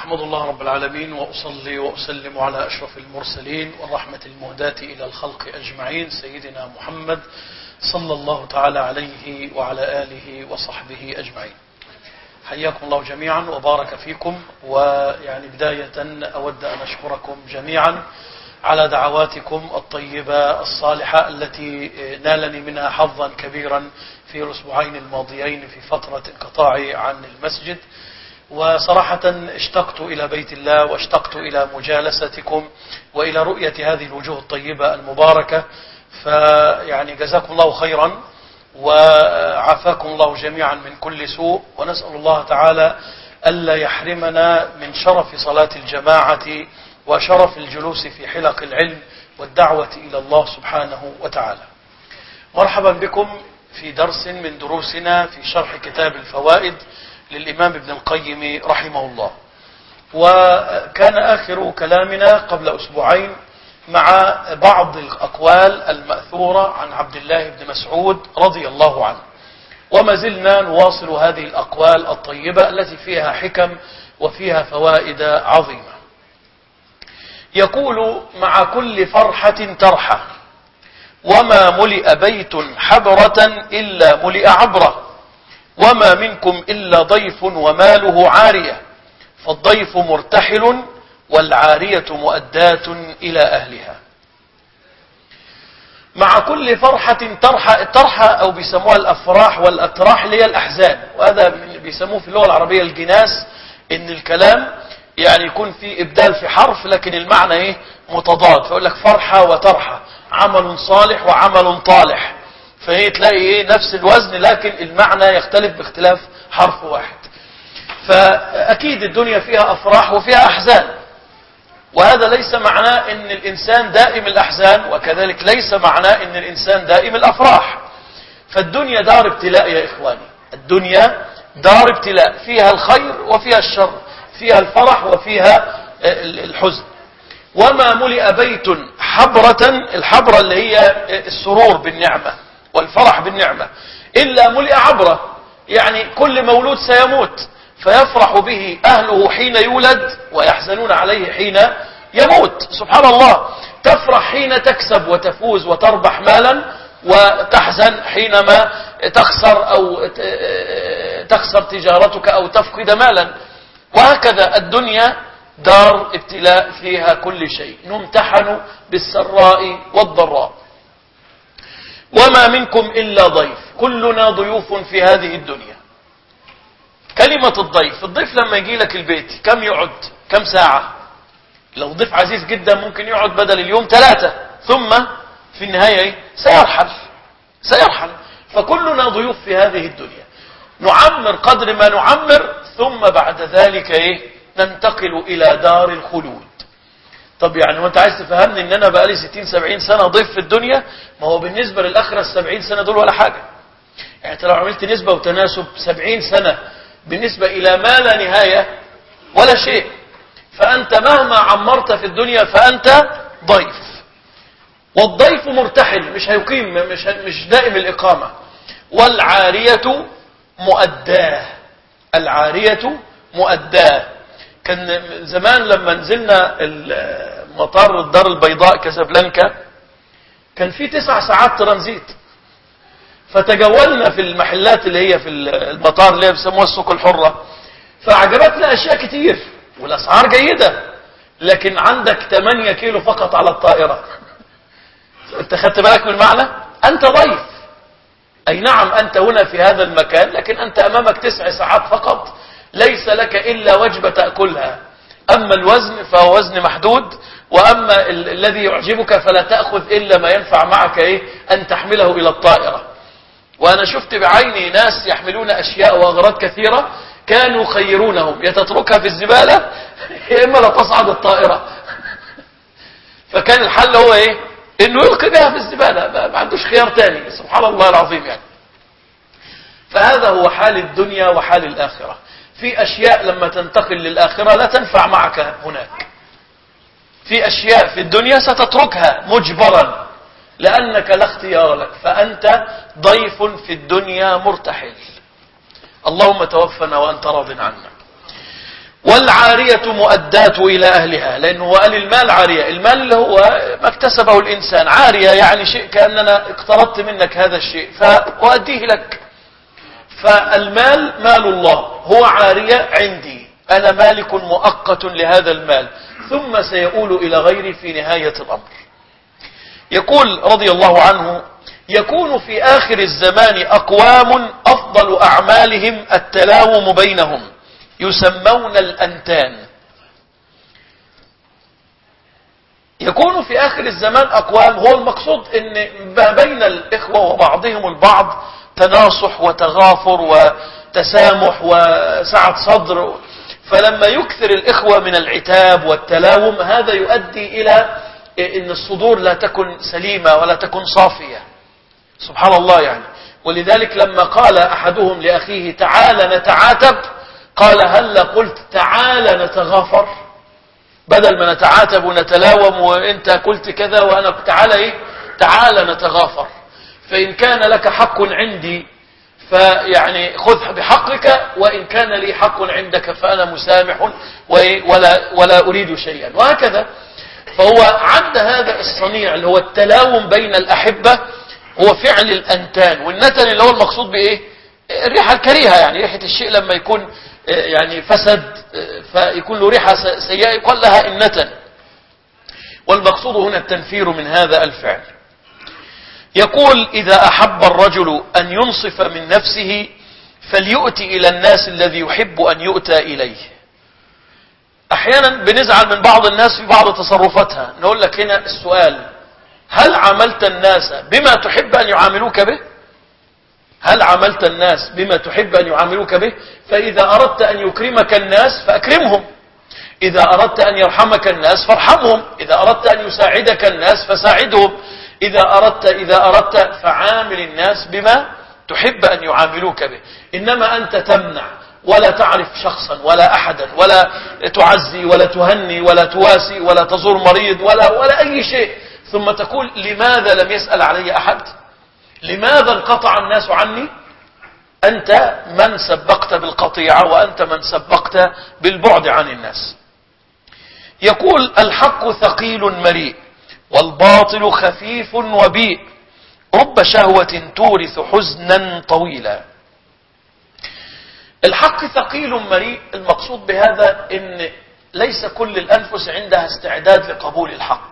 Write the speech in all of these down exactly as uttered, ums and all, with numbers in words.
أحمد الله رب العالمين وأصلي وأسلم على أشرف المرسلين والرحمة المهداة إلى الخلق أجمعين سيدنا محمد صلى الله تعالى عليه وعلى آله وصحبه أجمعين. حياكم الله جميعا وبارك فيكم. ويعني بداية أود أن أشكركم جميعا على دعواتكم الطيبة الصالحة التي نالني منها حظا كبيرا في الأسبوعين الماضيين في فترة انقطاعي عن المسجد. وصراحة اشتقت إلى بيت الله واشتقت إلى مجالستكم وإلى رؤية هذه الوجوه الطيبة المباركة. فيعني جزاكم الله خيرا وعافاكم الله جميعا من كل سوء، ونسأل الله تعالى ألا يحرمنا من شرف صلاة الجماعة وشرف الجلوس في حلق العلم والدعوة إلى الله سبحانه وتعالى. مرحبا بكم في درس من دروسنا في شرح كتاب الفوائد للإمام ابن القيم رحمه الله. وكان آخر كلامنا قبل أسبوعين مع بعض الأقوال المأثورة عن عبد الله بن مسعود رضي الله عنه، وما زلنا نواصل هذه الأقوال الطيبة التي فيها حكم وفيها فوائد عظيمة. يقول: مع كل فرحة ترحى، وما ملئ بيت حبرة إلا ملئ عبرة، وما منكم إلا ضيف وماله عارية، فالضيف مرتحل والعارية مؤداة إلى أهلها. مع كل فرحة ترحى، الترحى أو بيسموها الأفراح والأتراح اللي هي الأحزان، وهذا بيسموه في اللغة العربية الجناس، إن الكلام يعني يكون في إبدال في حرف لكن المعنى إيه متضاد، فيقول لك فرحة وترحى، عمل صالح وعمل طالح، فهي تلاقي إيه نفس الوزن لكن المعنى يختلف باختلاف حرف واحد. فأكيد الدنيا فيها أفراح وفيها أحزان، وهذا ليس معناه ان الانسان دائم الاحزان، وكذلك ليس معناه ان الانسان دائم الافراح. فالدنيا دار ابتلاء يا اخواني، الدنيا دار ابتلاء، فيها الخير وفيها الشر، فيها الفرح وفيها الحزن. وما ملئ بيت حبرة، الحبرة اللي هي السرور بالنعمة والفرح بالنعمة، إلا ملئ عبرة، يعني كل مولود سيموت فيفرح به أهله حين يولد ويحزنون عليه حين يموت. سبحان الله، تفرح حين تكسب وتفوز وتربح مالا، وتحزن حينما تخسر أو تخسر تجارتك أو تفقد مالا. وهكذا الدنيا دار ابتلاء فيها كل شيء، نمتحن بالسراء والضراء. وما منكم إلا ضيف، كلنا ضيوف في هذه الدنيا. كلمة الضيف، الضيف لما يجي لك البيت كم يقعد؟ كم ساعة؟ لو ضيف عزيز جدا ممكن يقعد بدل اليوم ثلاثة، ثم في النهاية سيرحل سيرحل فكلنا ضيوف في هذه الدنيا، نعمر قدر ما نعمر، ثم بعد ذلك ايه ننتقل إلى دار الخلود. طب يعني وانت عايز تفهمني ان انا بقالي ستين سبعين سنة ضيف في الدنيا؟ ما هو بالنسبة للآخرة السبعين سنة دول ولا حاجة. يعني انت لو عملت نسبة وتناسب سبعين سنة بالنسبة إلى ما لا نهاية ولا شيء، فأنت مهما عمرت في الدنيا فأنت ضيف. والضيف مرتحل، مش هيقيم، مش مش دائم الإقامة. والعارية مؤداه، العارية مؤداه. كان زمان لما نزلنا مطار الدار البيضاء كازابلانكا كان في تسع ساعات ترانزيت، فتجولنا في المحلات اللي هي في المطار اللي هي بيسموها السوق الحرة، فعجبتنا أشياء كتير والأسعار جيدة، لكن عندك ثمانية كيلو فقط على الطائرة. أنت خدت بالك من المعنى؟ أنت ضيف، أي نعم أنت هنا في هذا المكان، لكن أنت أمامك تسع ساعات فقط، ليس لك إلا وجبة تأكلها. أما الوزن فهو وزن محدود، وأما ال الذي يعجبك فلا تأخذ إلا ما ينفع معك إيه أن تحمله إلى الطائرة. وأنا شفت بعيني ناس يحملون أشياء وأغراض كثيرة كانوا خيرونهم يا تتركها في الزبالة يا إما لا تصعد الطائرة. فكان الحل هو إيه؟ إنه يلقي بها في الزبالة، ما عندوش خيار تاني. سبحان الله العظيم. يعني فهذا هو حال الدنيا وحال الآخرة. في أشياء لما تنتقل للآخرة لا تنفع معك هناك، في أشياء في الدنيا ستتركها مجبرا لأنك لا اختيار لك، فأنت ضيف في الدنيا مرتحل. اللهم توفنا وأنت راض عنا. والعارية مؤدات إلى أهلها، لأنه هو قال المال عارية، المال اللي هو ما اكتسبه الإنسان، عارية يعني شيء كأننا اقترضت منك هذا الشيء فأؤديه لك. فالمال مال الله هو عارية عندي، أنا مالك مؤقت لهذا المال ثم سيؤول إلى غيري في نهاية الأمر. يقول رضي الله عنه: يكون في آخر الزمان أقوام أفضل أعمالهم التلاوم بينهم يسمون الأنتان. يكون في آخر الزمان أقوام، هو المقصود أن بين الإخوة وبعضهم البعض تناصح وتغافر وتسامح وسعة صدر، فلما يكثر الإخوة من العتاب والتلاوم هذا يؤدي إلى أن الصدور لا تكن سليمة ولا تكن صافية. سبحان الله يعني. ولذلك لما قال أحدهم لأخيه تعال نتعاتب قال هل قلت تعال نتغافر، بدل ما نتعاتب ونتلاوم وانت قلت كذا وانا تعال ايه تعال نتغافر. فإن كان لك حق عندي فيعني خذ بحقك، وإن كان لي حق عندك فأنا مسامح ولا, ولا أريد شيئا، وهكذا. فهو عد هذا الصنيع اللي هو التلاوم بين الأحبة هو فعل الأنتان. والنتن اللي هو المقصود بإيه؟ الريحة الكريهة، يعني ريحة الشيء لما يكون يعني فسد فيكون له ريحة سيئة يقال لها النتن، والمقصود هنا التنفير من هذا الفعل. يقول: إذا أحب الرجل أن ينصف من نفسه فليؤتي إلى الناس الذي يحب أن يؤتى إليه. أحيانا بنزعل من بعض الناس في بعض تصرفاتها، نقول لك هنا السؤال: هل عاملت الناس بما تحب أن يعاملوك به؟ هل عاملت الناس بما تحب أن يعاملوك به؟ فإذا أردت أن يكرمك الناس فأكرمهم، إذا أردت أن يرحمك الناس فارحمهم، إذا أردت أن يساعدك الناس فساعدهم، إذا أردت إذا أردت فعامل الناس بما تحب أن يعاملوك به. إنما أنت تمنع ولا تعرف شخصا ولا أحدا، ولا تعزي ولا تهني ولا تواسي ولا تزور مريض ولا ولا أي شيء، ثم تقول لماذا لم يسأل علي أحد؟ لماذا انقطع الناس عني؟ أنت من سبقت بالقطيعة، وأنت من سبقت بالبعد عن الناس. يقول: الحق ثقيل مريء والباطل خفيف وبيء، رب شهوة تورث حزنا طويلا. الحق ثقيل مريء، المقصود بهذا ان ليس كل الأنفس عندها استعداد لقبول الحق،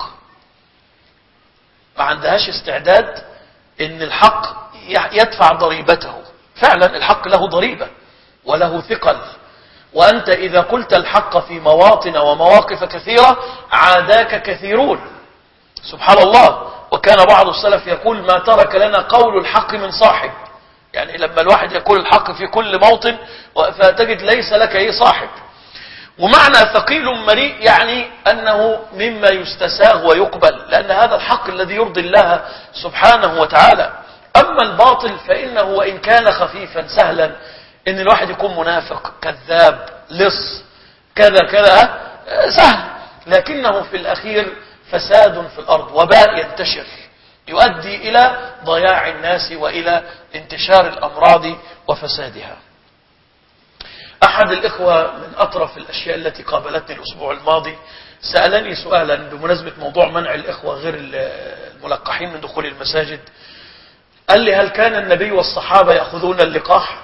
ما عندهاش استعداد ان الحق يدفع ضريبته. فعلا الحق له ضريبة وله ثقل، وأنت إذا قلت الحق في مواطن ومواقف كثيرة عاداك كثيرون. سبحان الله. وكان بعض السلف يقول: ما ترك لنا قول الحق من صاحب، يعني لما الواحد يقول الحق في كل موطن فتجد ليس لك أي صاحب. ومعنى ثقيل مريء يعني أنه مما يستساغ ويقبل، لأن هذا الحق الذي يرضي الله سبحانه وتعالى. أما الباطل فإنه وإن كان خفيفا سهلا، إن الواحد يكون منافق كذاب لص كذا كذا سهل، لكنه في الأخير فساد في الأرض، وباء ينتشر يؤدي إلى ضياع الناس وإلى انتشار الأمراض وفسادها. أحد الإخوة من أطرف الأشياء التي قابلتني الأسبوع الماضي سألني سؤالا بمناسبة موضوع منع الإخوة غير الملقحين من دخول المساجد. قال لي: هل كان النبي والصحابة يأخذون اللقاح؟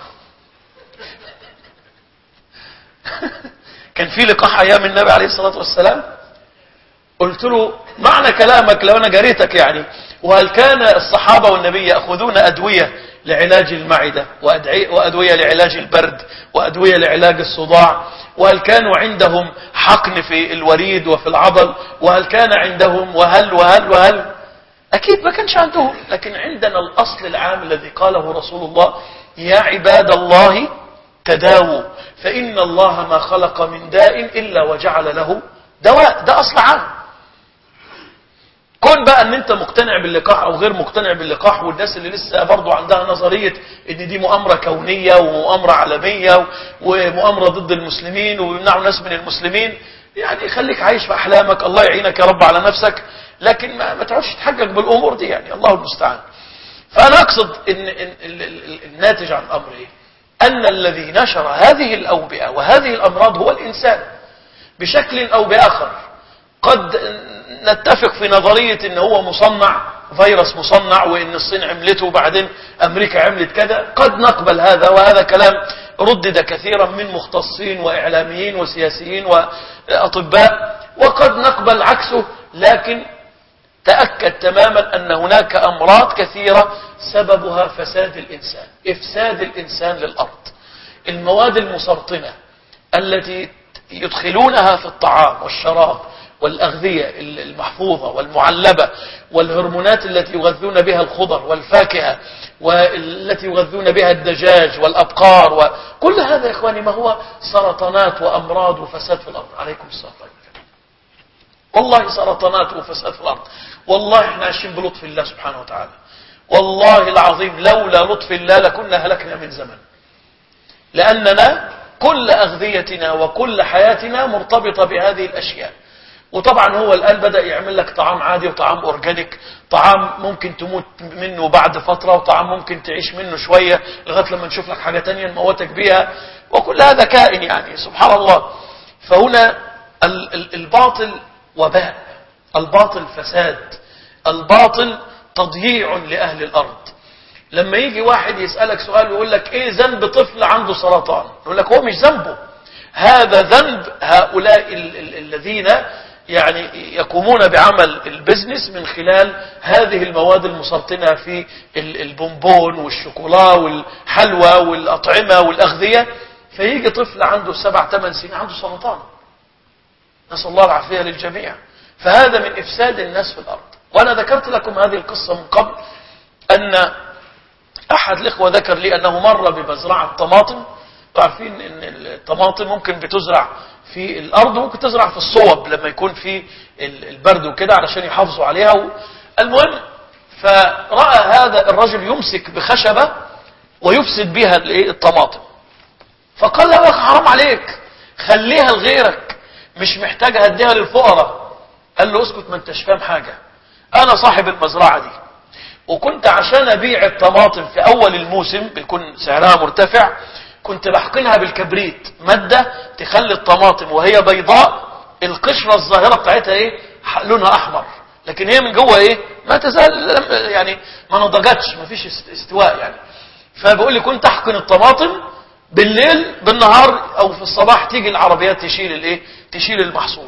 كان في لقاح أيام النبي عليه الصلاة والسلام؟ قلت له: معنى كلامك لو أنا جريتك يعني، وهل كان الصحابة والنبي يأخذون أدوية لعلاج المعدة وأدوية لعلاج البرد وأدوية لعلاج الصداع؟ وهل كانوا عندهم حقن في الوريد وفي العضل؟ وهل كان عندهم وهل وهل وهل؟ أكيد ما كانش عندهم. لكن عندنا الأصل العام الذي قاله رسول الله: يا عباد الله تداووا فإن الله ما خلق من داء إلا وجعل له دواء. ده أصل عام. كون بقى ان انت مقتنع باللقاح او غير مقتنع باللقاح، والناس اللي لسه برضو عندها نظرية ان دي مؤامرة كونية ومؤامرة عالمية ومؤامرة ضد المسلمين ويمنعوا ناس من المسلمين، يعني خليك عايش في احلامك، الله يعينك يا رب على نفسك، لكن ما, ما تعودش تحقق بالامور دي، يعني الله المستعان. فانا اقصد ان, إن الناتج عن الامر ايه؟ أن الذي نشر هذه الأوبئة وهذه الأمراض هو الإنسان بشكل أو بآخر. قد نتفق في نظرية إن هو مصنع، فيروس مصنع، وإن الصين عملته وبعدين أمريكا عملت كذا. قد نقبل هذا، وهذا كلام ردد كثيرا من مختصين وإعلاميين وسياسيين وأطباء، وقد نقبل عكسه. لكن تأكد تماما أن هناك أمراض كثيرة سببها فساد الإنسان، إفساد الإنسان للأرض. المواد المسرطنة التي يدخلونها في الطعام والشراب والأغذية المحفوظة والمعلبة، والهرمونات التي يغذون بها الخضر والفاكهة، والتي يغذون بها الدجاج والأبقار، وكل هذا يا إخواني ما هو سرطانات وأمراض وفساد في الأرض. عليكم السلام. والله سرطانات وفساد في الأرض. والله احنا عايشين بلطف الله سبحانه وتعالى. والله العظيم لولا لطف الله لكنا هلكنا من زمن، لأننا كل أغذيتنا وكل حياتنا مرتبطة بهذه الأشياء. وطبعا هو الآن بدأ يعمل لك طعام عادي وطعام أورجانيك، طعام ممكن تموت منه بعد فترة، وطعام ممكن تعيش منه شوية لغاية لما نشوف لك حاجة تانية نموتك بيها، وكل هذا كائن يعني سبحان الله. فهنا الباطل وباء، الباطل فساد، الباطل تضييع لأهل الأرض. لما يجي واحد يسألك سؤال ويقول لك ايه ذنب طفل عنده سرطان، يقول لك هو مش ذنبه، هذا ذنب هؤلاء الذين يعني يقومون بعمل البزنس من خلال هذه المواد المسرطنة في البونبون والشوكولا والحلوى والأطعمة والأغذية. فيجي طفل عنده سبع ثمان سنين عنده سرطان، نسأل الله العافية للجميع. فهذا من إفساد الناس في الأرض. وأنا ذكرت لكم هذه القصة من قبل، أن أحد الإخوة ذكر لي أنه مر بمزرعة طماطم. تعرفين أن الطماطم ممكن بتزرع في الأرض وممكن تزرع في الصوب لما يكون في البرد وكده علشان يحافظوا عليها. المهم فرأى هذا الرجل يمسك بخشبة ويفسد بها الطماطم، فقال له يا حرام عليك، خليها لغيرك، مش محتاجها اديها للفقراء. قال له اسكت، ما انتش فاهم حاجة، انا صاحب المزرعة دي، وكنت عشان ابيع الطماطم في اول الموسم بيكون سعرها مرتفع كنت بحقنها بالكبريت، مادة تخلي الطماطم وهي بيضاء القشرة الظاهرة بتاعتها ايه لونها احمر، لكن هي من جوه ايه ما تزال يعني ما نضجتش، ما فيش استواء يعني. فبقول لي كنت احقن الطماطم بالليل، بالنهار او في الصباح تيجي العربيات تشيل الايه تشيل المحصول،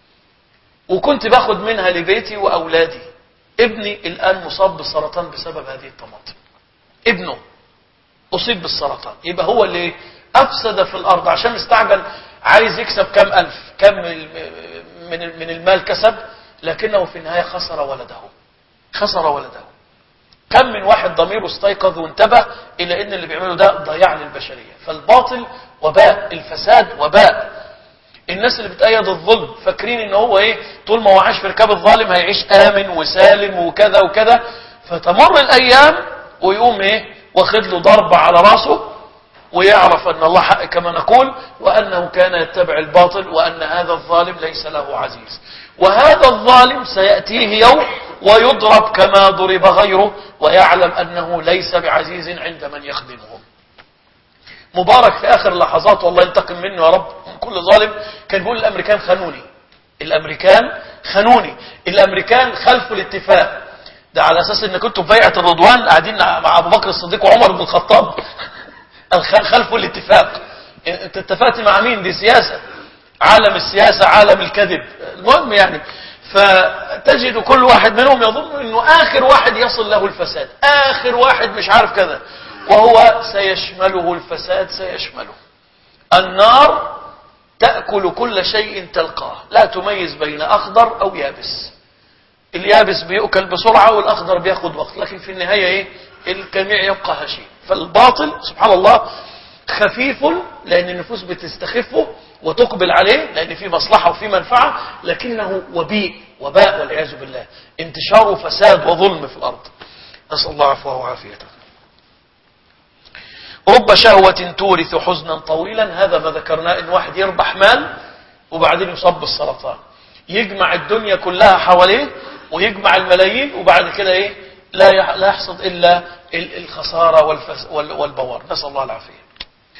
وكنت باخد منها لبيتي واولادي. ابني الان مصاب بالسرطان بسبب هذه الطماطم، ابنه اصيب بالسرطان. يبقى هو اللي افسد في الارض عشان استعجل عايز يكسب كم الف، كم من من المال كسب، لكنه في النهايه خسر ولده، خسر ولده. كم من واحد ضميره استيقظ وانتبه الى ان اللي بيعمله ده ضياع للبشريه. فالباطل وباء، الفساد وباء. الناس اللي بتأيد الظلم فاكرين ان هو ايه طول ما هو عايش في ركاب الظالم هيعيش امن وسالم وكذا وكذا، فتمر الايام ويقوم ايه واخد له ضربه على راسه، ويعرف ان الله حق كما نقول، وانه كان يتبع الباطل، وان هذا الظالم ليس له عزيز. وهذا الظالم سيأتيه يوم ويضرب كما ضرب غيره، ويعلم انه ليس بعزيز عند من يخدمه. مبارك في اخر لحظات والله ينتقم منه يا رب من كل ظالم كان بيقول الامريكان خانوني، الامريكان خانوني، الامريكان خلفوا الاتفاق ده على اساس ان كنتوا في بيعة الرضوان قاعدين مع ابو بكر الصديق وعمر بن الخطاب، خلفوا الاتفاق. انت اتفقت مع مين؟ دي سياسة، عالم السياسة عالم الكذب. المهم يعني فتجد كل واحد منهم يظن انه اخر واحد يصل له الفساد، اخر واحد مش عارف كذا، وهو سيشمله الفساد، سيشمله. النار تأكل كل شيء تلقاه، لا تميز بين أخضر أو يابس. اليابس بيأكل بسرعة والأخضر بياخد وقت، لكن في النهاية إيه؟ الجميع يبقى هشيم. فالباطل سبحان الله خفيف لأن النفوس بتستخفه وتقبل عليه لأن فيه مصلحة وفيه منفعة، لكنه وبيء وباء والعياذ بالله، انتشاره فساد وظلم في الأرض. نسأل الله عفوه وعافيته. رب شهوة تورث حزنا طويلا، هذا ما ذكرناه، ان واحد يربح مال وبعدين يصاب بالسرطان، يجمع الدنيا كلها حواليه ويجمع الملايين وبعد كده ايه لا لا يحصد الا الخسارة والبوار، نسأل الله العافية.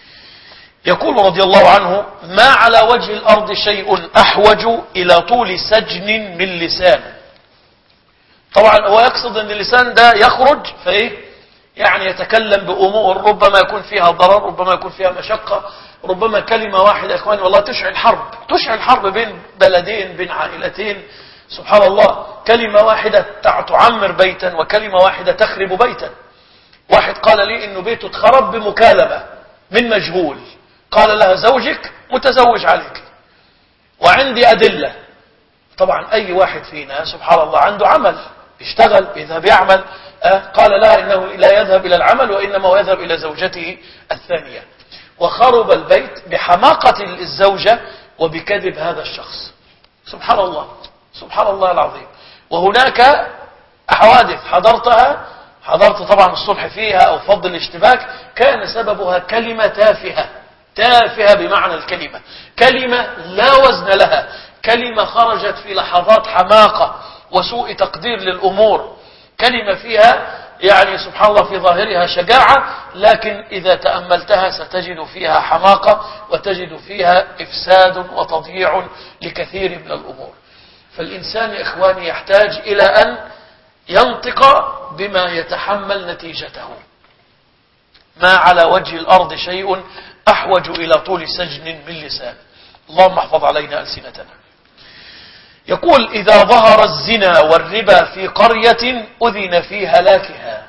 يقول رضي الله عنه: ما على وجه الأرض شيء أحوج إلى طول سجن من لسان. طبعا هو يقصد أن اللسان ده يخرج فإيه يعني يتكلم بأمور ربما يكون فيها ضرر، ربما يكون فيها مشقة، ربما كلمة واحدة يا إخواني والله تشعل حرب، تشعل حرب بين بلدين، بين عائلتين، سبحان الله. كلمة واحدة تعمر بيتا، وكلمة واحدة تخرب بيتا. واحد قال لي إنه بيته اتخرب بمكالمة من مجهول، قال لها: زوجك متزوج عليك وعندي أدلة. طبعا أي واحد فينا سبحان الله عنده عمل يشتغل، يذهب يعمل. أه قال لا، إنه لا يذهب إلى العمل وإنما يذهب إلى زوجته الثانية. وخرب البيت بحماقة الزوجة وبكذب هذا الشخص. سبحان الله، سبحان الله العظيم. وهناك حوادث حضرتها، حضرت طبعا الصبح فيها أو فض الاشتباك، كان سببها كلمة تافهة، تافهة بمعنى الكلمة، كلمة لا وزن لها، كلمة خرجت في لحظات حماقة وسوء تقدير للأمور، كلمة فيها يعني سبحان الله في ظاهرها شجاعة، لكن إذا تأملتها ستجد فيها حماقة وتجد فيها إفساد وتضييع لكثير من الأمور. فالإنسان يا إخواني يحتاج إلى أن ينطق بما يتحمل نتيجته. ما على وجه الأرض شيء أحوج إلى طول سجن من لسان. اللهم احفظ علينا ألسنتنا. يقول: إذا ظهر الزنا والربا في قرية أذن في هلاكها.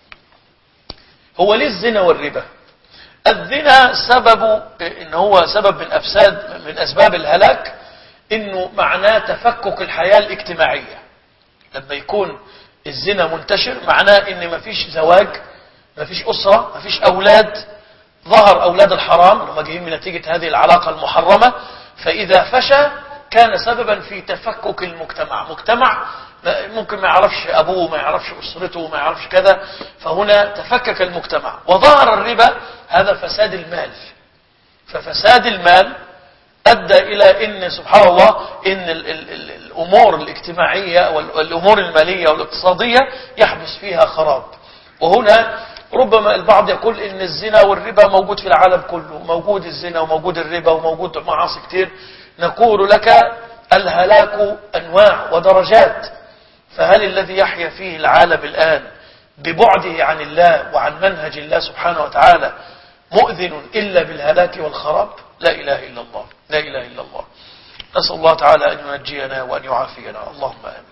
هو ليه الزنا والربا؟ الزنا سبب إن هو سبب من أفساد من أسباب الهلاك، إنه معناه تفكك الحياة الاجتماعية. لما يكون الزنا منتشر معناه إن مفيش زواج، مفيش أسرة، مفيش أولاد، ظهر أولاد الحرام اللي هم جايين من نتيجة هذه العلاقة المحرمة. فإذا فشى كان سببا في تفكك المجتمع، مجتمع ممكن ما يعرفش أبوه، ما يعرفش أسرته، ما يعرفش كذا، فهنا تفكك المجتمع. وظهر الربا، هذا فساد المال. ففساد المال أدى إلى إن سبحان الله إن ال ال ال الأمور الاجتماعية والأمور المالية والاقتصادية يحدث فيها خراب. وهنا ربما البعض يقول إن الزنا والربا موجود في العالم كله، موجود الزنا وموجود الربا وموجود معاصي كتير. نقول لك الهلاك أنواع ودرجات. فهل الذي يحيا فيه العالم الآن ببعده عن الله وعن منهج الله سبحانه وتعالى مؤذن إلا بالهلاك والخراب؟ لا إله إلا الله، لا إله إلا الله. نسأل الله تعالى أن ينجينا وأن يعافينا، اللهم آمين.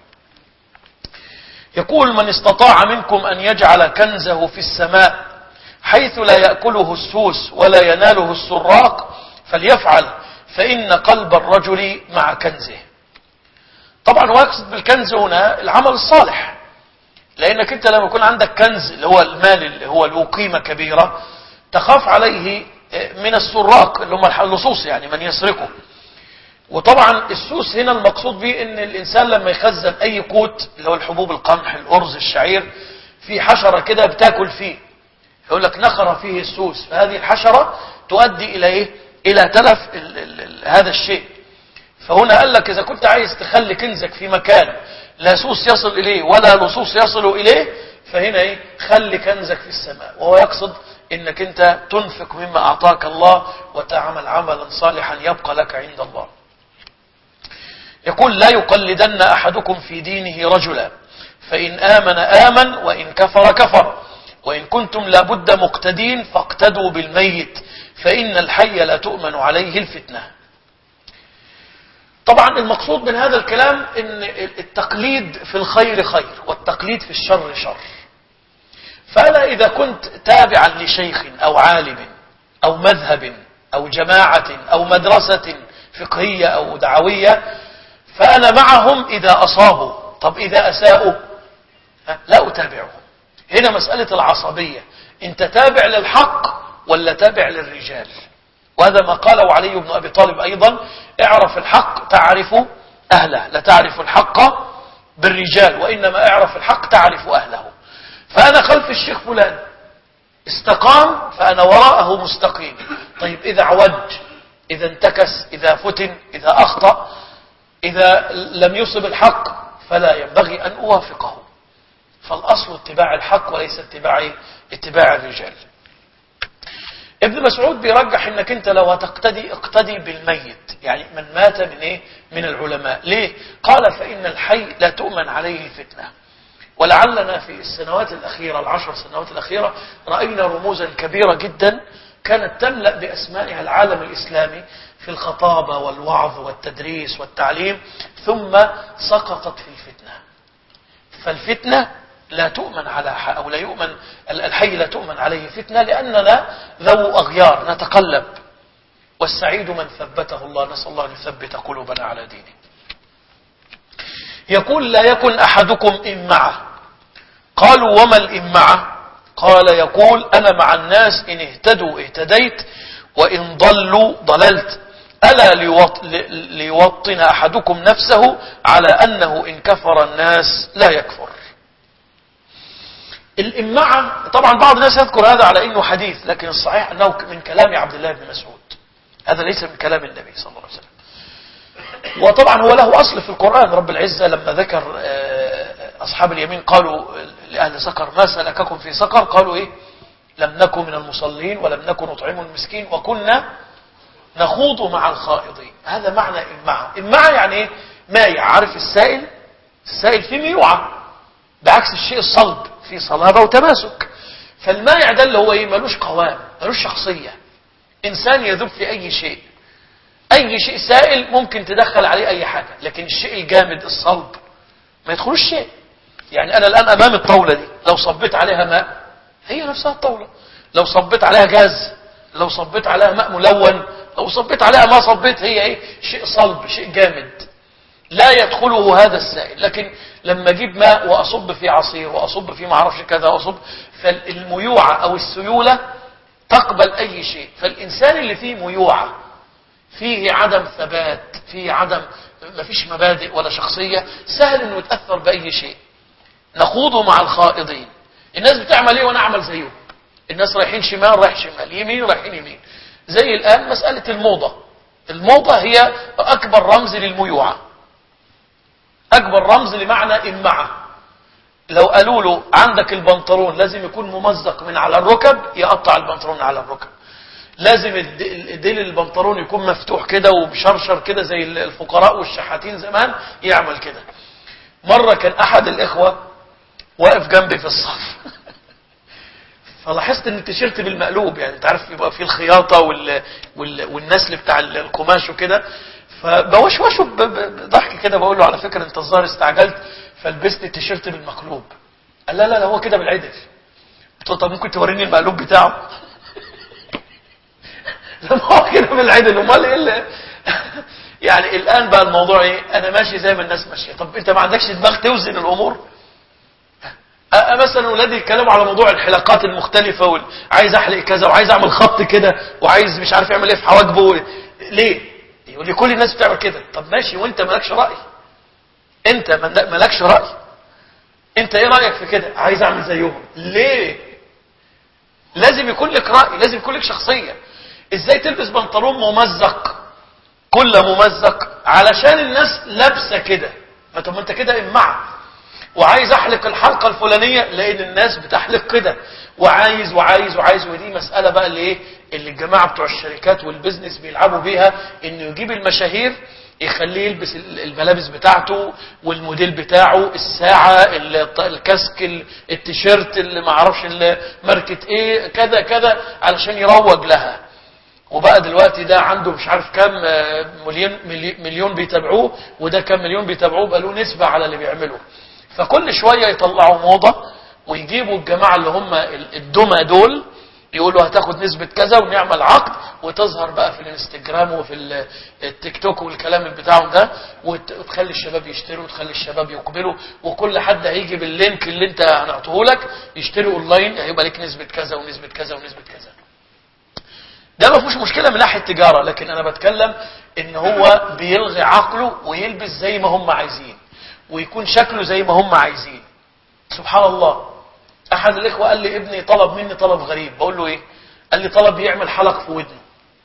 يقول: من استطاع منكم أن يجعل كنزه في السماء حيث لا يأكله السوس ولا يناله السراق فليفعل، فإن قلب الرجل مع كنزه. طبعا هو يقصد بالكنز هنا العمل الصالح، لأنك أنت لما يكون عندك كنز اللي هو المال اللي هو له قيمة كبيرة تخاف عليه من السراق اللي هم اللصوص، يعني من يسرقه. وطبعا السوس هنا المقصود به ان الانسان لما يخزن اي قوت اللي هو الحبوب، القمح، الارز، الشعير، في حشرة كده بتاكل فيه، يقول لك نخر فيه السوس، فهذه الحشرة تؤدي الى ايه؟ الى تلف ال ال ال هذا الشيء. فهنا قال لك اذا كنت عايز تخلي كنزك في مكان لا سوس يصل اليه ولا لصوص يصل اليه، فهنا ايه؟ خلي كنزك في السماء. وهو يقصد انك انت تنفق مما اعطاك الله وتعمل عملا صالحا يبقى لك عند الله. يقول: لا يقلدن أحدكم في دينه رجلا، فإن آمن آمن وإن كفر كفر، وإن كنتم لابد مقتدين فاقتدوا بالميت، فإن الحي لا تؤمن عليه الفتنة. طبعا المقصود من هذا الكلام ان التقليد في الخير خير والتقليد في الشر شر. فأنا إذا كنت تابعا لشيخ أو عالم أو مذهب أو جماعة أو مدرسة فقهية أو دعوية، فأنا معهم إذا أصابوا. طب إذا أساءوا لا أتابعهم. هنا مسألة العصبية، أنت تابع للحق ولا تابع للرجال؟ وهذا ما قاله علي بن أبي طالب أيضا: اعرف الحق تعرف أهله، لا تعرف الحق بالرجال وإنما اعرف الحق تعرف أهله. فأنا خلف الشيخ فلان استقام فأنا وراءه مستقيم. طيب إذا عوج، إذا انتكس، إذا فتن، إذا أخطأ، إذا لم يصب الحق، فلا ينبغي أن أوافقه. فالأصل اتباع الحق وليس اتباع اتباع الرجال. ابن مسعود بيرجح انك انت لو هتقتدي اقتدي بالميت، يعني من مات من ايه من العلماء. ليه؟ قال فإن الحي لا تؤمن عليه الفتنة. ولعلنا في السنوات الأخيرة العشر سنوات الأخيرة رأينا رموزا كبيرة جدا كانت تملأ بأسمائها العالم الإسلامي في الخطابة والوعظ والتدريس والتعليم، ثم سقطت في الفتنة. فالفتنة لا تؤمن على أو لا يؤمن الحي لا تؤمن عليه فتنة، لأننا ذو أغيار نتقلب، والسعيد من ثبته الله. نسأل الله أن يثبت قلوبنا على دينه. يقول لا يكن أحدكم إمعة. قالوا وما الإمعة؟ قال يقول أنا مع الناس إن اهتدوا اهتديت وإن ضلوا ضللت. ألا ليوطن أحدكم نفسه على أنه إن كفر الناس لا يكفر. الإمعة طبعا بعض الناس يذكر هذا على أنه حديث، لكن الصحيح أنه من كلام عبد الله بن مسعود، هذا ليس من كلام النبي صلى الله عليه وسلم. وطبعا هو له أصل في القرآن. رب العزة لما ذكر أصحاب اليمين قالوا لأهل سقر ما سلككم في سقر؟ قالوا إيه؟ لم نكن من المصلين ولم نكن نطعم المسكين وكنا نخوض مع الخائضين. هذا معنى إمعة. إمعة يعني إيه؟ مايع. عارف السائل؟ السائل فيه ميوعة، بعكس الشيء الصلب في صلابة وتماسك. فالمايع ده اللي هو إيه؟ ملوش قوام، ملوش شخصية، إنسان يذوب في أي شيء. أي شيء سائل ممكن تدخل عليه أي حاجة، لكن الشيء الجامد الصلب ما يدخلوش شيء. يعني أنا الآن أمام الطاولة دي، لو صبيت عليها ماء هي نفسها الطاولة، لو صبيت عليها جاز، لو صبيت عليها ماء ملون، لو صبيت عليها ما صبيت، هي إيه؟ شيء صلب، شيء جامد لا يدخله هذا السائل. لكن لما أجيب ماء وأصب في عصير وأصب في معرفش كذا وأصب، فالميوعة أو السيولة تقبل أي شيء. فالإنسان اللي فيه ميوعة، فيه عدم ثبات، فيه عدم ما فيش مبادئ ولا شخصية، سهل انه يتأثر بأي شيء. نخوض مع الخائضين. الناس بتعمل ايه وانا اعمل زيهم؟ الناس رايحين شمال رايح شمال، يمين رايحين يمين. زي الآن مسألة الموضة. الموضة هي أكبر رمز للميوعة، أكبر رمز لمعنى إمعة. لو قالوا له عندك البنطلون لازم يكون ممزق من على الركب، يقطع البنطلون على الركب. لازم الديل البنطلون يكون مفتوح كده ومشرشر كده زي الفقراء والشحاتين زمان، يعمل كده. مرة كان أحد الإخوة واقف جنبي في الصف فلاحظت ان التيشيرت بالمقلوب، يعني انت عارف يبقى فيه الخياطة وال... وال... والنسل بتاع القماش وكده. فبوشوشه بضحك كده، بقول له على فكرة انت الظاهر استعجلت فلبست التيشيرت بالمقلوب. قال لا لا هو كده بالعدل. قلت له طب ممكن توريني المقلوب بتاعه؟ لما هو كده بالعدل امال ايه اللي يعني الان بقى الموضوع ايه؟ انا ماشي زي ما الناس ماشيه. طب انت ما عندكش دماغ توزن الامور؟ أه مثلا ولادي يتكلموا على موضوع الحلقات المختلفه، وعايز احلق كذا وعايز اعمل خط كده وعايز مش عارف يعمل ايه في حواجبه. ليه؟ يقول لي كل الناس بتعمل كده. طب ماشي، وانت مالكش راي؟ انت مالكش راي؟ انت ايه رايك في كده؟ عايز اعمل زيهم. ليه؟ لازم يكون لك راي، لازم يكون لك شخصيه. ازاي تلبس بنطلون ممزق كله ممزق علشان الناس لابسه كده؟ ما طب ما انت كده امعه. وعايز احلق الحلقه الفلانيه لان الناس بتحلق كده، وعايز وعايز وعايز. ودي مساله بقى اللي ايه اللي الجماعه بتوع الشركات والبزنس بيلعبوا بيها، انه يجيب المشاهير يخليه يلبس الملابس بتاعته والموديل بتاعه، الساعه، الكاسك، التيشيرت اللي ما اعرفش ماركه ايه كذا كذا، علشان يروج لها. وبقى دلوقتي ده عنده مش عارف كام مليون مليون بيتابعوه، وده كام مليون بيتابعوه، بقى له نسبة على اللي بيعمله. فكل شوية يطلعوا موضة ويجيبوا الجماعة اللي هم الدمى دول، يقولوا هتاخد نسبة كذا ونعمل عقد، وتظهر بقى في الانستجرام وفي التيك توك والكلام بتاعهم ده، وتخلي الشباب يشتروا وتخلي الشباب يقبلوا، وكل حد هيجي باللينك اللي انت هنعطيه لك يشتري اونلاين، هيبقى لك نسبة كذا ونسبة كذا ونسبة كذا. ده ما فيهوش مشكلة من ناحية التجارة، لكن انا بتكلم ان هو بيلغي عقله ويلبس زي ما هم عايزين ويكون شكله زي ما هم عايزين. سبحان الله. احد الاخوة قال لي ابني طلب مني طلب غريب. بقول له ايه؟ قال لي طلب يعمل حلق في ودنه.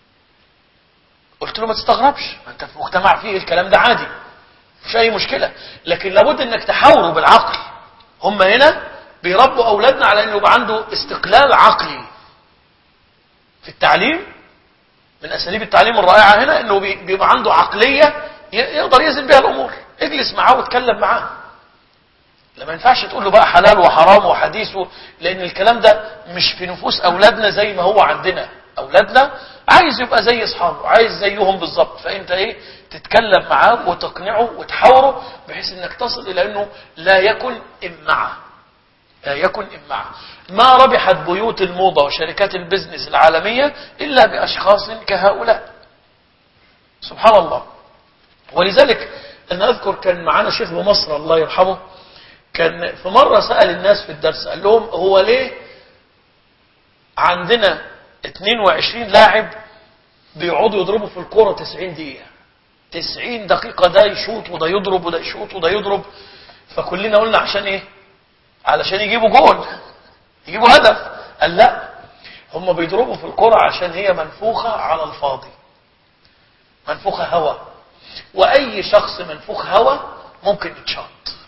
قلت له ما تستغربش، انت في مجتمع فيه الكلام ده عادي، مش اي مشكلة، لكن لابد انك تحاوره بالعقل. هم هنا بيربوا اولادنا على انه يبقى عنده استقلال عقلي. في التعليم من أساليب التعليم الرائعة هنا أنه بيبقى عنده عقلية يقدر يزن بها الأمور. اجلس معاه واتكلم معاه. لما ينفعش تقول له بقى حلال وحرام وحديثه، لأن الكلام ده مش في نفوس أولادنا زي ما هو عندنا. أولادنا عايز يبقى زي أصحابه، عايز زيهم بالظبط. فأنت إيه تتكلم معاه وتقنعه وتحاوره بحيث أنك تصل إلى أنه لا يكن إمعة، لا يكن إمعة. ما ربحت بيوت الموضة وشركات البزنس العالمية إلا بأشخاص كهؤلاء. سبحان الله. ولذلك أنا أذكر كان معنا شيخ بمصر الله يرحمه، كان في مرة سأل الناس في الدرس قال لهم هو ليه عندنا اثنين وعشرين لاعب بيقعدوا يضربوا في الكرة تسعين دقيقة، تسعين دقيقة ده يشوط وده يضرب وده يشوط وده يضرب. فكلنا قلنا عشان ايه؟ علشان يجيبوا جول، يجيبوا هدف. قال لا، هم بيضربوا في الكرة عشان هي منفوخة على الفاضي، منفوخة هوا، وأي شخص منفوخ هوا ممكن يتشاط،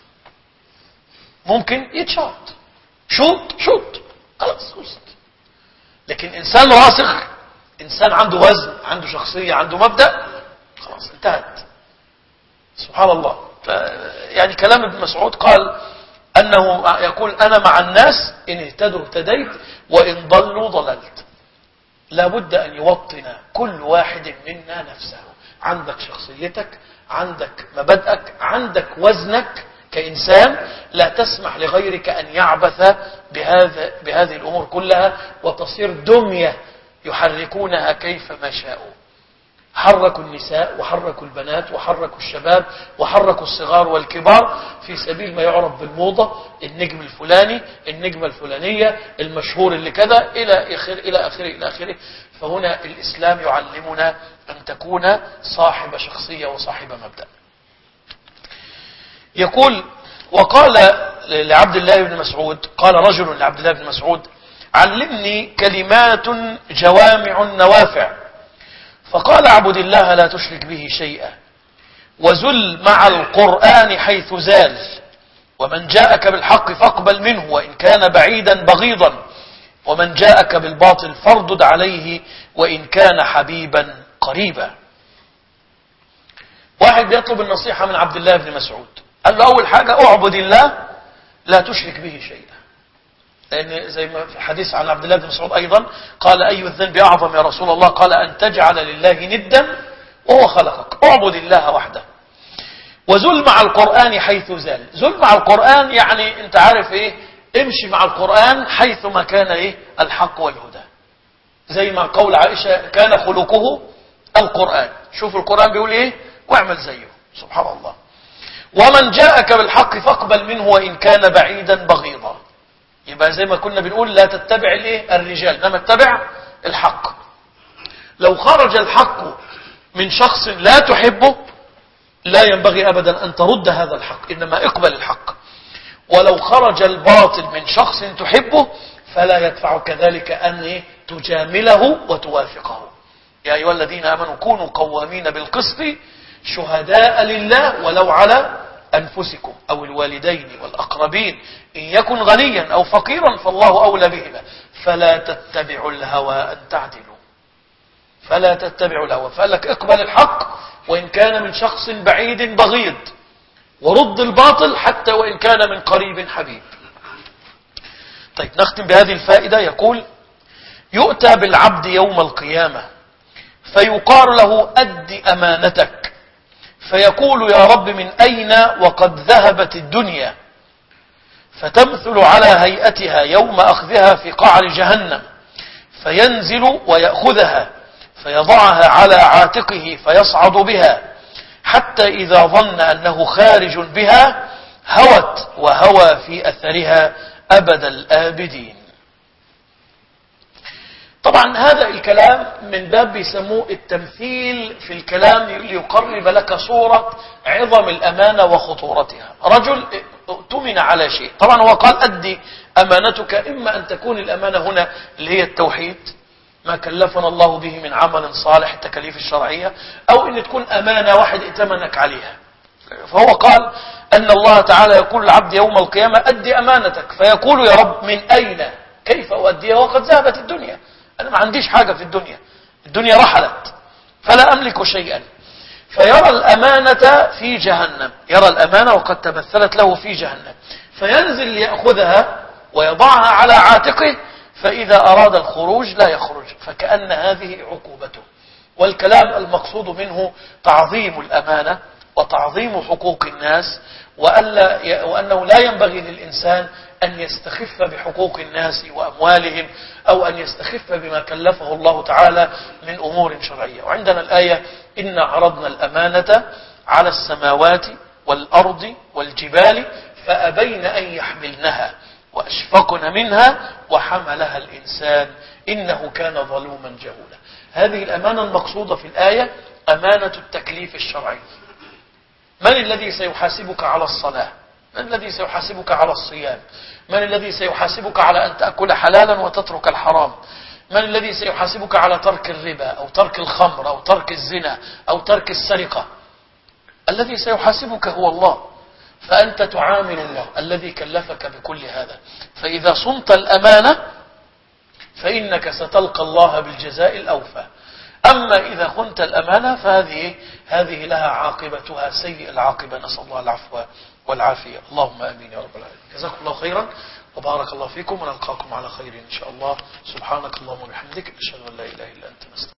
ممكن يتشاط. شوط شوط خلاص خلصت. لكن إنسان راسخ، إنسان عنده وزن، عنده شخصية، عنده مبدأ، خلاص انتهت. سبحان الله. يعني كلام ابن مسعود قال أنه يقول أنا مع الناس إن اهتدوا اهتديت وإن ضلوا ضللت. لابد أن يوطن كل واحد منا نفسه. عندك شخصيتك، عندك مبادئك، عندك وزنك كإنسان. لا تسمح لغيرك أن يعبث بهذا بهذه الأمور كلها وتصير دمية يحركونها كيفما شاءوا. حركوا النساء وحركوا البنات وحركوا الشباب وحركوا الصغار والكبار في سبيل ما يعرف بالموضة، النجم الفلاني، النجمة الفلانية، المشهور اللي كذا، إلى آخره إلى آخره إلى آخره. فهنا الإسلام يعلمنا أن تكون صاحب شخصية وصاحب مبدأ. يقول وقال لعبد الله بن مسعود، قال رجل لعبد الله بن مسعود علمني كلمات جوامع نوافع. فقال اعبد الله لا تشرك به شيئا، وزل مع القرآن حيث زال، ومن جاءك بالحق فاقبل منه وإن كان بعيدا بغيضا، ومن جاءك بالباطل فاردد عليه وإن كان حبيبا قريبا. واحد بيطلب النصيحة من عبد الله بن مسعود، قال له أول حاجة اعبد الله لا تشرك به شيئا، لأن زي ما في حديث عن عبد الله بن مسعود أيضا قال أي الذنب أعظم يا رسول الله؟ قال أن تجعل لله ندا وهو خلقك. اعبد الله وحده. وزل مع القرآن حيث زال. زل مع القرآن يعني أنت عارف إيه، امشي مع القرآن حيثما كان إيه الحق والهدى. زي ما قول عائشة كان خلقه القرآن. شوف القرآن بيقول إيه واعمل زيه. سبحان الله. ومن جاءك بالحق فاقبل منه وإن كان بعيدا بغيضا. يبقى زي ما كنا بنقول لا تتبع الايه الرجال، انما اتبع الحق. لو خرج الحق من شخص لا تحبه لا ينبغي ابدا ان ترد هذا الحق، انما اقبل الحق. ولو خرج الباطل من شخص تحبه فلا يدفعك ذلك ان تجامله وتوافقه. يا ايها الذين امنوا كونوا قوامين بالقسط شهداء لله ولو على أنفسكم أو الوالدين والأقربين إن يكن غنيا أو فقيرا فالله أولى بهما فلا تتبعوا الهوى أن تعدلوا. فلا تتبعوا الهوى. فقال لك اقبل الحق وإن كان من شخص بعيد بغيض، ورد الباطل حتى وإن كان من قريب حبيب. طيب نختم بهذه الفائدة. يقول يؤتى بالعبد يوم القيامة فيقال له أد أمانتك، فيقول يا رب من أين وقد ذهبت الدنيا، فتمثل على هيئتها يوم أخذها في قعر جهنم، فينزل ويأخذها فيضعها على عاتقه فيصعد بها حتى إذا ظن أنه خارج بها هوت وهوى في أثرها أبد الآبدين. طبعا هذا الكلام من باب بيسموه التمثيل في الكلام ليقرب لك صورة عظم الأمانة وخطورتها. رجل اؤتمن على شيء، طبعا هو قال أدي أمانتك، إما أن تكون الأمانة هنا اللي هي التوحيد ما كلفنا الله به من عمل صالح التكاليف الشرعية، أو أن تكون أمانة واحد ائتمنك عليها. فهو قال أن الله تعالى يقول العبد يوم القيامة أدي أمانتك، فيقول يا رب من أين كيف أؤديها وقد ذهبت الدنيا. أنا ما عنديش حاجة في الدنيا، الدنيا رحلت فلا أملك شيئا. فيرى الأمانة في جهنم، يرى الأمانة وقد تمثلت له في جهنم، فينزل ليأخذها ويضعها على عاتقه، فإذا أراد الخروج لا يخرج، فكأن هذه عقوبته. والكلام المقصود منه تعظيم الأمانة وتعظيم حقوق الناس، وألا وأنه لا ينبغي للإنسان أن يستخف بحقوق الناس وأموالهم، أو أن يستخف بما كلفه الله تعالى من أمور شرعية. وعندنا الآية: إنا عرضنا الأمانة على السماوات والأرض والجبال فأبين أن يحملنها وأشفقن منها وحملها الإنسان إنه كان ظلوما جهولا. هذه الأمانة المقصودة في الآية أمانة التكليف الشرعي. من الذي سيحاسبك على الصلاة؟ من الذي سيحاسبك على الصيام؟ من الذي سيحاسبك على أن تأكل حلالا وتترك الحرام؟ من الذي سيحاسبك على ترك الربا أو ترك الخمر أو ترك الزنا أو ترك السرقة؟ الذي سيحاسبك هو الله، فأنت تعامل الله الذي كلفك بكل هذا. فإذا صنت الأمانة فإنك ستلقى الله بالجزاء الأوفى. أما إذا خنت الأمانة فهذه هذه لها عاقبتها سيء العاقبة، نسأل الله العفو والعافية. اللهم آمين يا رب العالمين. جزاكم الله خيرا وبارك الله فيكم، ونلقاكم على خير إن شاء الله. سبحانك اللهم وبحمدك، أشهد أن لا إله إلا أنت، نستغفرك.